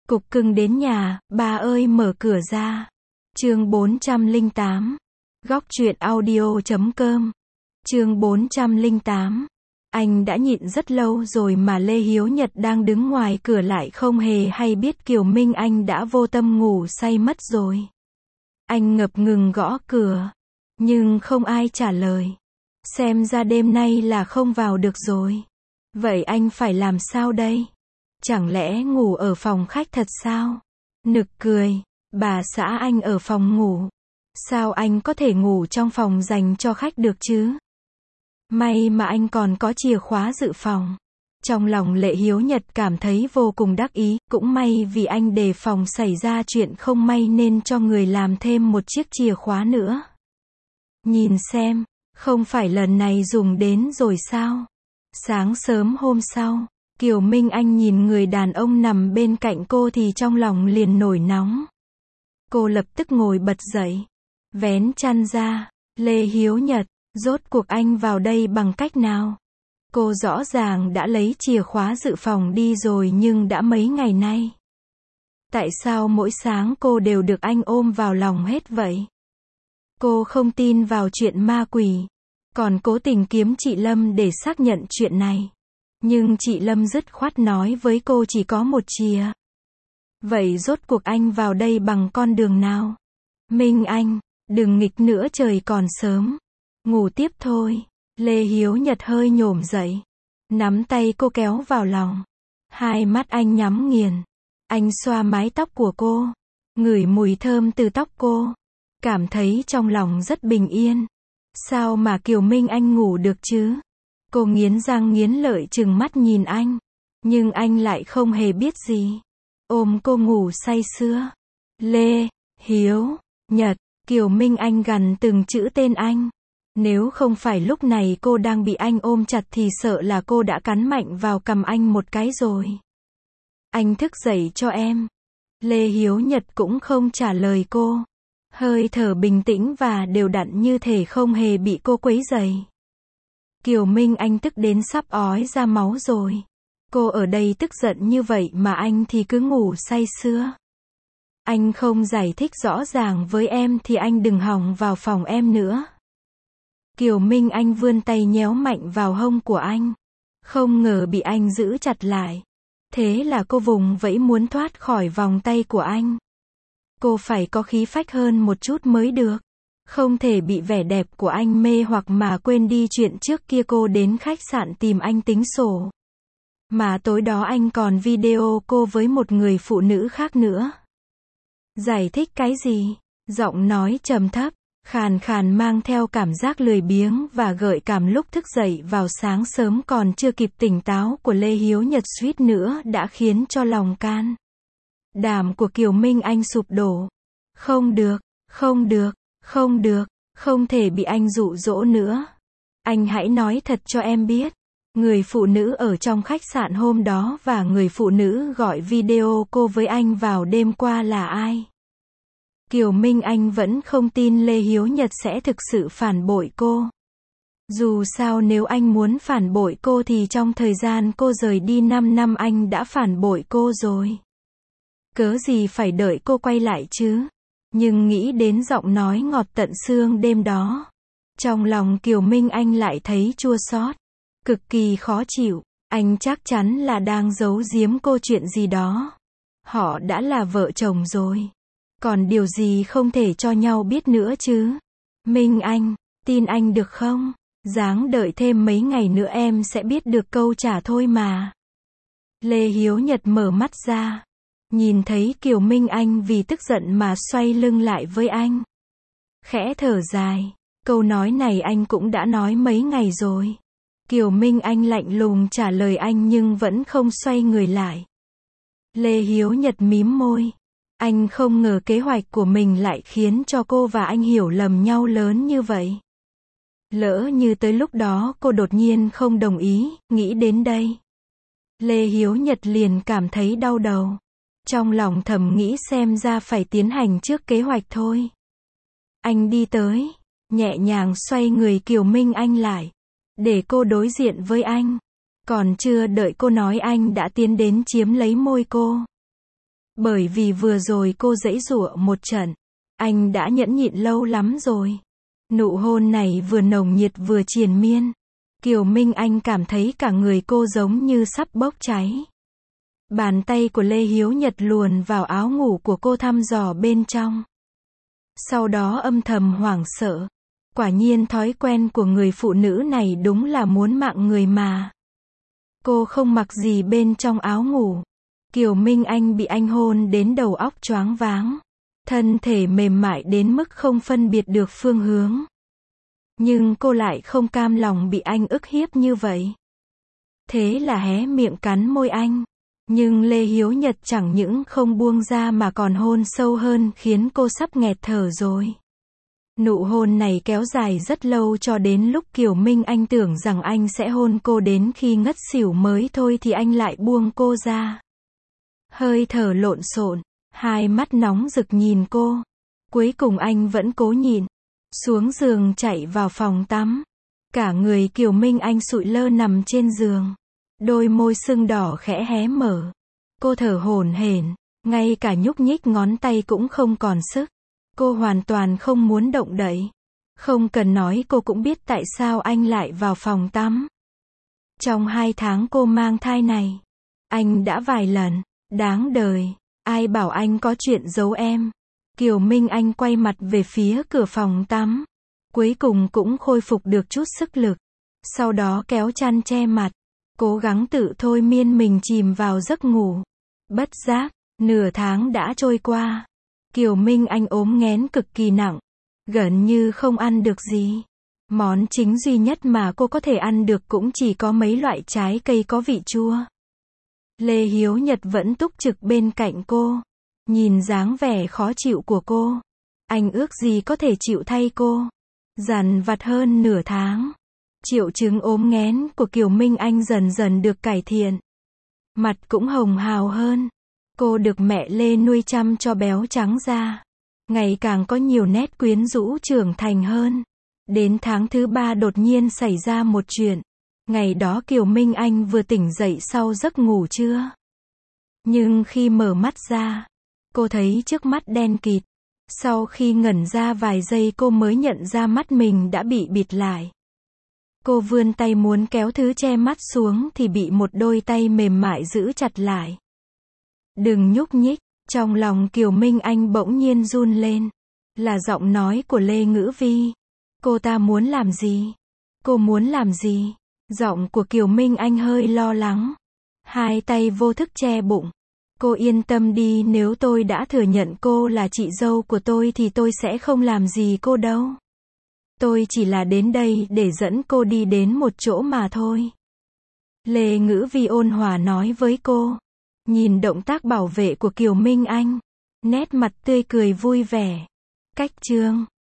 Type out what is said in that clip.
Cục cưng đến nhà, bà ơi mở cửa ra. Chương 408. Góc truyện audio.com. Chương 408. Anh đã nhịn rất lâu rồi mà Lê Hiếu Nhật đang đứng ngoài cửa lại không hề hay biết Kiều Minh Anh đã vô tâm ngủ say mất rồi. Anh ngập ngừng gõ cửa, nhưng không ai trả lời. Xem ra đêm nay là không vào được rồi. Vậy anh phải làm sao đây? Chẳng lẽ ngủ ở phòng khách thật sao? Nực cười, bà xã anh ở phòng ngủ. Sao anh có thể ngủ trong phòng dành cho khách được chứ? May mà anh còn có chìa khóa dự phòng. Trong lòng Lê Hiếu Nhật cảm thấy vô cùng đắc ý, cũng may vì anh đề phòng xảy ra chuyện không may nên cho người làm thêm một chiếc chìa khóa nữa. Nhìn xem, không phải lần này dùng đến rồi sao? Sáng sớm hôm sau, Kiều Minh Anh nhìn người đàn ông nằm bên cạnh cô thì trong lòng liền nổi nóng. Cô lập tức ngồi bật dậy, vén chăn ra. Lê Hiếu Nhật, rốt cuộc anh vào đây bằng cách nào? Cô rõ ràng đã lấy chìa khóa dự phòng đi rồi nhưng đã mấy ngày nay. Tại sao mỗi sáng cô đều được anh ôm vào lòng hết vậy? Cô không tin vào chuyện ma quỷ, còn cố tình kiếm chị Lâm để xác nhận chuyện này. Nhưng chị Lâm dứt khoát nói với cô chỉ có một chìa. Vậy rốt cuộc anh vào đây bằng con đường nào? Minh Anh, đừng nghịch nữa, trời còn sớm. Ngủ tiếp thôi. Lê Hiếu Nhật hơi nhổm dậy, nắm tay cô kéo vào lòng. Hai mắt anh nhắm nghiền. Anh xoa mái tóc của cô, ngửi mùi thơm từ tóc cô. Cảm thấy trong lòng rất bình yên. Sao mà Kiều Minh Anh ngủ được chứ? Cô nghiến răng nghiến lợi trừng mắt nhìn anh. Nhưng anh lại không hề biết gì. Ôm cô ngủ say sưa. Lê Hiếu Nhật. Kiều Minh Anh gằn từng chữ tên anh. Nếu không phải lúc này cô đang bị anh ôm chặt thì sợ là cô đã cắn mạnh vào cằm anh một cái rồi. Anh thức dậy cho em. Lê Hiếu Nhật cũng không trả lời cô. Hơi thở bình tĩnh và đều đặn như thể không hề bị cô quấy rầy. Kiều Minh Anh tức đến sắp ói ra máu rồi. Cô ở đây tức giận như vậy mà anh thì cứ ngủ say sưa. Anh không giải thích rõ ràng với em thì anh đừng hòng vào phòng em nữa. Kiều Minh Anh vươn tay nhéo mạnh vào hông của anh. Không ngờ bị anh giữ chặt lại. Thế là cô vùng vẫy muốn thoát khỏi vòng tay của anh. Cô phải có khí phách hơn một chút mới được. Không thể bị vẻ đẹp của anh mê hoặc mà quên đi chuyện trước kia cô đến khách sạn tìm anh tính sổ. Mà tối đó anh còn video cô với một người phụ nữ khác nữa. Giải thích cái gì? Giọng nói trầm thấp, khàn khàn mang theo cảm giác lười biếng và gợi cảm lúc thức dậy vào sáng sớm còn chưa kịp tỉnh táo của Lê Hiếu Nhật suýt nữa đã khiến cho lòng can đảm của Kiều Minh Anh sụp đổ. Không được, không được, không được, không thể bị anh dụ dỗ nữa. Anh hãy nói thật cho em biết. Người phụ nữ ở trong khách sạn hôm đó và người phụ nữ gọi video cô với anh vào đêm qua là ai? Kiều Minh Anh vẫn không tin Lê Hiếu Nhật sẽ thực sự phản bội cô. Dù sao nếu anh muốn phản bội cô thì trong thời gian cô rời đi 5 năm anh đã phản bội cô rồi. Cớ gì phải đợi cô quay lại chứ? Nhưng nghĩ đến giọng nói ngọt tận xương đêm đó, trong lòng Kiều Minh Anh lại thấy chua xót, cực kỳ khó chịu. Anh chắc chắn là đang giấu giếm cô chuyện gì đó. Họ đã là vợ chồng rồi. Còn điều gì không thể cho nhau biết nữa chứ? Minh Anh, tin anh được không? Ráng đợi thêm mấy ngày nữa em sẽ biết được câu trả thôi mà. Lê Hiếu Nhật mở mắt ra. Nhìn thấy Kiều Minh Anh vì tức giận mà xoay lưng lại với anh. Khẽ thở dài. Câu nói này anh cũng đã nói mấy ngày rồi. Kiều Minh Anh lạnh lùng trả lời anh nhưng vẫn không xoay người lại. Lê Hiếu Nhật mím môi. Anh không ngờ kế hoạch của mình lại khiến cho cô và anh hiểu lầm nhau lớn như vậy. Lỡ như tới lúc đó cô đột nhiên không đồng ý, nghĩ đến đây. Lê Hiếu Nhật liền cảm thấy đau đầu. Trong lòng thầm nghĩ xem ra phải tiến hành trước kế hoạch thôi. Anh đi tới, nhẹ nhàng xoay người Kiều Minh Anh lại, để cô đối diện với anh. Còn chưa đợi cô nói anh đã tiến đến chiếm lấy môi cô. Bởi vì vừa rồi cô giãy giụa một trận. Anh đã nhẫn nhịn lâu lắm rồi. Nụ hôn này vừa nồng nhiệt vừa triền miên. Kiều Minh Anh cảm thấy cả người cô giống như sắp bốc cháy. Bàn tay của Lê Hiếu Nhật luồn vào áo ngủ của cô thăm dò bên trong. Sau đó âm thầm hoảng sợ. Quả nhiên thói quen của người phụ nữ này đúng là muốn mạng người mà. Cô không mặc gì bên trong áo ngủ. Kiều Minh Anh bị anh hôn đến đầu óc choáng váng. Thân thể mềm mại đến mức không phân biệt được phương hướng. Nhưng cô lại không cam lòng bị anh ức hiếp như vậy. Thế là hé miệng cắn môi anh. Nhưng Lê Hiếu Nhật chẳng những không buông ra mà còn hôn sâu hơn khiến cô sắp nghẹt thở rồi. Nụ hôn này kéo dài rất lâu cho đến lúc Kiều Minh Anh tưởng rằng anh sẽ hôn cô đến khi ngất xỉu mới thôi thì anh lại buông cô ra. Hơi thở lộn xộn, hai mắt nóng rực nhìn cô. Cuối cùng anh vẫn cố nhịn. Xuống giường chạy vào phòng tắm. Cả người Kiều Minh Anh sụi lơ nằm trên giường. Đôi môi sưng đỏ khẽ hé mở. Cô thở hổn hển, ngay cả nhúc nhích ngón tay cũng không còn sức. Cô hoàn toàn không muốn động đậy. Không cần nói cô cũng biết tại sao anh lại vào phòng tắm. Trong 2 tháng cô mang thai này, anh đã vài lần. Đáng đời, ai bảo anh có chuyện giấu em. Kiều Minh Anh quay mặt về phía cửa phòng tắm. Cuối cùng cũng khôi phục được chút sức lực. Sau đó kéo chăn che mặt. Cố gắng tự thôi miên mình chìm vào giấc ngủ. Bất giác, nửa tháng đã trôi qua. Kiều Minh Anh ốm nghén cực kỳ nặng. Gần như không ăn được gì. Món chính duy nhất mà cô có thể ăn được cũng chỉ có mấy loại trái cây có vị chua. Lê Hiếu Nhật vẫn túc trực bên cạnh cô. Nhìn dáng vẻ khó chịu của cô. Anh ước gì có thể chịu thay cô. Dằn vặt hơn nửa tháng. Triệu chứng ốm nghén của Kiều Minh Anh dần dần được cải thiện. Mặt cũng hồng hào hơn. Cô được mẹ Lê nuôi chăm cho béo trắng ra. Ngày càng có nhiều nét quyến rũ trưởng thành hơn. Đến tháng thứ 3 đột nhiên xảy ra một chuyện. Ngày đó Kiều Minh Anh vừa tỉnh dậy sau giấc ngủ trưa. Nhưng khi mở mắt ra, cô thấy trước mắt đen kịt. Sau khi ngẩn ra vài giây cô mới nhận ra mắt mình đã bị bịt lại. Cô vươn tay muốn kéo thứ che mắt xuống thì bị một đôi tay mềm mại giữ chặt lại. Đừng nhúc nhích, trong lòng Kiều Minh Anh bỗng nhiên run lên. Là giọng nói của Lê Ngữ Vi. Cô ta muốn làm gì? Cô muốn làm gì? Giọng của Kiều Minh Anh hơi lo lắng. Hai tay vô thức che bụng. Cô yên tâm đi, nếu tôi đã thừa nhận cô là chị dâu của tôi thì tôi sẽ không làm gì cô đâu. Tôi chỉ là đến đây để dẫn cô đi đến một chỗ mà thôi. Lê Ngữ Vi ôn hòa nói với cô. Nhìn động tác bảo vệ của Kiều Minh Anh. Nét mặt tươi cười vui vẻ. Cách chương